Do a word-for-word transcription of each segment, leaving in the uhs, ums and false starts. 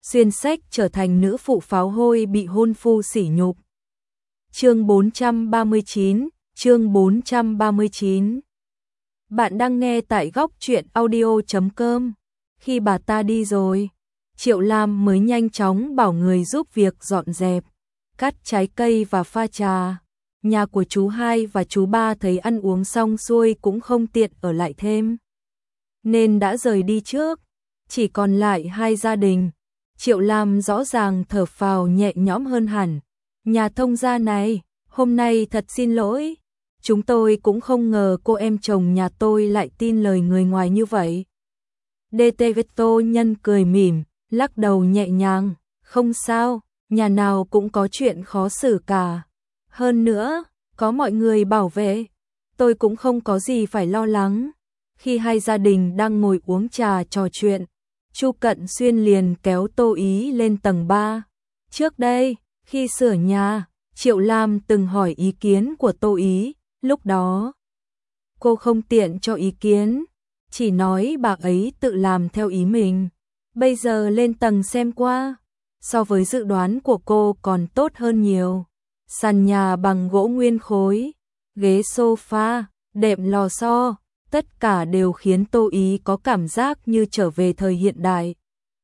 xuyên sách trở thành nữ phụ pháo hôi bị hôn phu sỉ nhục. Chương bốn trăm ba mươi chín, chương bốn trăm ba mươi chín. Bạn đang nghe tại góc truyện audio chấm com. Khi bà ta đi rồi, Triệu Lam mới nhanh chóng bảo người giúp việc dọn dẹp, cắt trái cây và pha trà. Nhà của chú hai và chú ba thấy ăn uống xong xuôi cũng không tiện ở lại thêm, nên đã rời đi trước. Chỉ còn lại hai gia đình. Triệu Lam rõ ràng thở phào nhẹ nhõm hơn hẳn. Nhà thông gia này, hôm nay thật xin lỗi. Chúng tôi cũng không ngờ cô em chồng nhà tôi lại tin lời người ngoài như vậy. đê tê Veto Nhân cười mỉm, lắc đầu nhẹ nhàng. Không sao, nhà nào cũng có chuyện khó xử cả. Hơn nữa, có mọi người bảo vệ, tôi cũng không có gì phải lo lắng. Khi hai gia đình đang ngồi uống trà trò chuyện, Chu Cận Xuyên liền kéo Tô Ý lên tầng ba. Trước đây, khi sửa nhà, Triệu Lam từng hỏi ý kiến của Tô Ý, lúc đó cô không tiện cho ý kiến, chỉ nói bà ấy tự làm theo ý mình. Bây giờ lên tầng xem qua, so với dự đoán của cô còn tốt hơn nhiều. Sàn nhà bằng gỗ nguyên khối, ghế sofa, đệm lò xo, tất cả đều khiến Tô Ý có cảm giác như trở về thời hiện đại.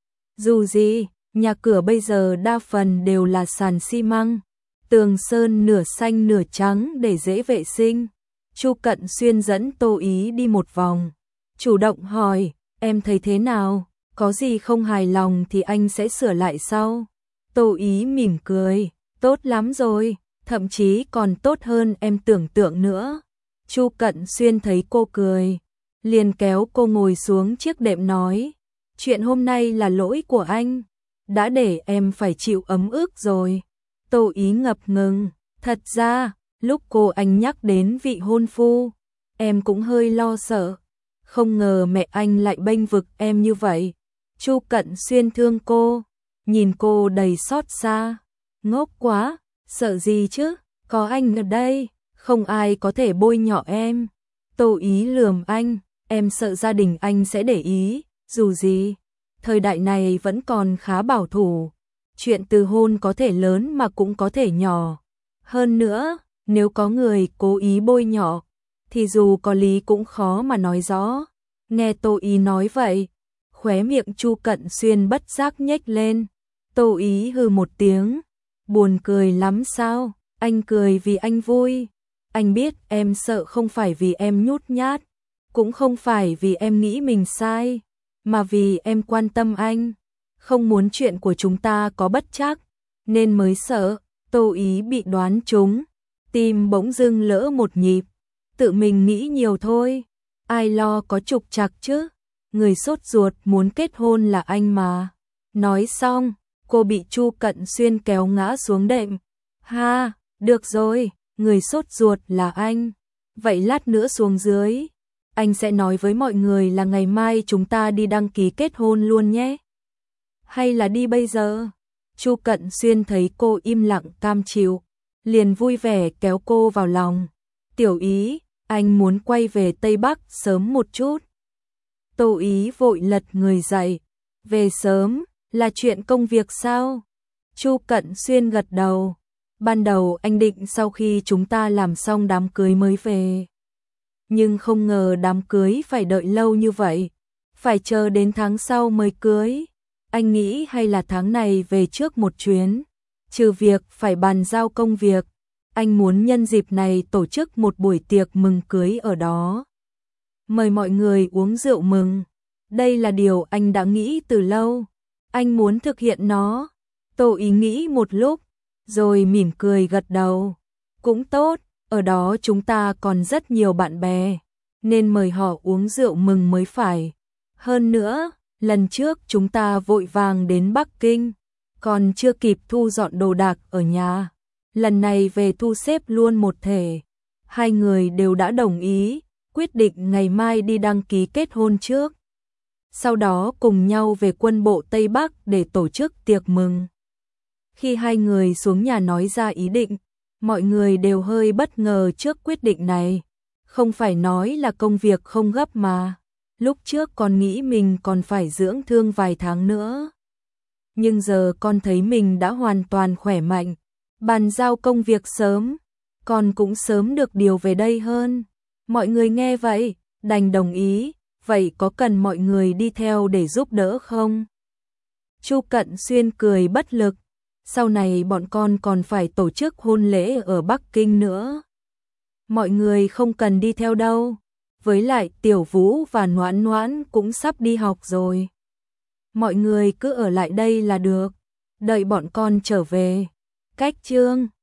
Dù gì, nhà cửa bây giờ đa phần đều là sàn xi măng, tường sơn nửa xanh nửa trắng để dễ vệ sinh. Chu Cận Xuyên dẫn Tô Ý đi một vòng, chủ động hỏi, em thấy thế nào, có gì không hài lòng thì anh sẽ sửa lại sau. Tô Ý mỉm cười, tốt lắm rồi, thậm chí còn tốt hơn em tưởng tượng nữa. Chu Cận Xuyên thấy cô cười, liền kéo cô ngồi xuống chiếc đệm nói, chuyện hôm nay là lỗi của anh, đã để em phải chịu ấm ức rồi. Tô Ý ngập ngừng, thật ra, lúc cô anh nhắc đến vị hôn phu, em cũng hơi lo sợ, không ngờ mẹ anh lại bênh vực em như vậy. Chu Cận Xuyên thương cô, nhìn cô đầy xót xa, ngốc quá, sợ gì chứ, có anh ở đây, không ai có thể bôi nhọ em. Tô Ý lườm anh, em sợ gia đình anh sẽ để ý, dù gì, thời đại này vẫn còn khá bảo thủ, chuyện từ hôn có thể lớn mà cũng có thể nhỏ. Hơn nữa, nếu có người cố ý bôi nhọ, thì dù có lý cũng khó mà nói rõ. Nghe Tô Ý nói vậy, khóe miệng Chu Cận Xuyên bất giác nhếch lên. Tô Ý hừ một tiếng, buồn cười lắm sao, anh cười vì anh vui. Anh biết em sợ không phải vì em nhút nhát, cũng không phải vì em nghĩ mình sai, mà vì em quan tâm anh, không muốn chuyện của chúng ta có bất trắc, nên mới sợ. Tô Ý bị đoán trúng, tim bỗng dưng lỡ một nhịp, tự mình nghĩ nhiều thôi, ai lo có trục trặc chứ, người sốt ruột muốn kết hôn là anh mà. Nói xong, cô bị Chu Cận Xuyên kéo ngã xuống đệm. Ha, được rồi, người sốt ruột là anh, vậy lát nữa xuống dưới, anh sẽ nói với mọi người là ngày mai chúng ta đi đăng ký kết hôn luôn nhé. Hay là đi bây giờ? Chu Cận Xuyên thấy cô im lặng cam chịu, liền vui vẻ kéo cô vào lòng. Tiểu Ý, anh muốn quay về Tây Bắc sớm một chút. Tô Ý vội lật người dậy, về sớm, là chuyện công việc sao? Chu Cận Xuyên gật đầu, ban đầu anh định sau khi chúng ta làm xong đám cưới mới về. Nhưng không ngờ đám cưới phải đợi lâu như vậy, phải chờ đến tháng sau mới cưới. Anh nghĩ hay là tháng này về trước một chuyến, trừ việc phải bàn giao công việc, anh muốn nhân dịp này tổ chức một buổi tiệc mừng cưới ở đó. Mời mọi người uống rượu mừng, đây là điều anh đã nghĩ từ lâu, anh muốn thực hiện nó. Tô Ý nghĩ một lúc, rồi mỉm cười gật đầu. Cũng tốt, ở đó chúng ta còn rất nhiều bạn bè, nên mời họ uống rượu mừng mới phải. Hơn nữa, lần trước chúng ta vội vàng đến Bắc Kinh, còn chưa kịp thu dọn đồ đạc ở nhà. Lần này về thu xếp luôn một thể. Hai người đều đã đồng ý, quyết định ngày mai đi đăng ký kết hôn trước. Sau đó cùng nhau về quân bộ Tây Bắc để tổ chức tiệc mừng. Khi hai người xuống nhà nói ra ý định, mọi người đều hơi bất ngờ trước quyết định này. Không phải nói là công việc không gấp mà, lúc trước còn nghĩ mình còn phải dưỡng thương vài tháng nữa. nhưng giờ con thấy mình đã hoàn toàn khỏe mạnh, bàn giao công việc sớm, con cũng sớm được điều về đây hơn. Mọi người nghe vậy, đành đồng ý, vậy có cần mọi người đi theo để giúp đỡ không? Chu Cận Xuyên cười bất lực, sau này bọn con còn phải tổ chức hôn lễ ở Bắc Kinh nữa. Mọi người không cần đi theo đâu, với lại Tiểu Vũ và Noãn Noãn cũng sắp đi học rồi. Mọi người cứ ở lại đây là được, đợi bọn con trở về. Cách chương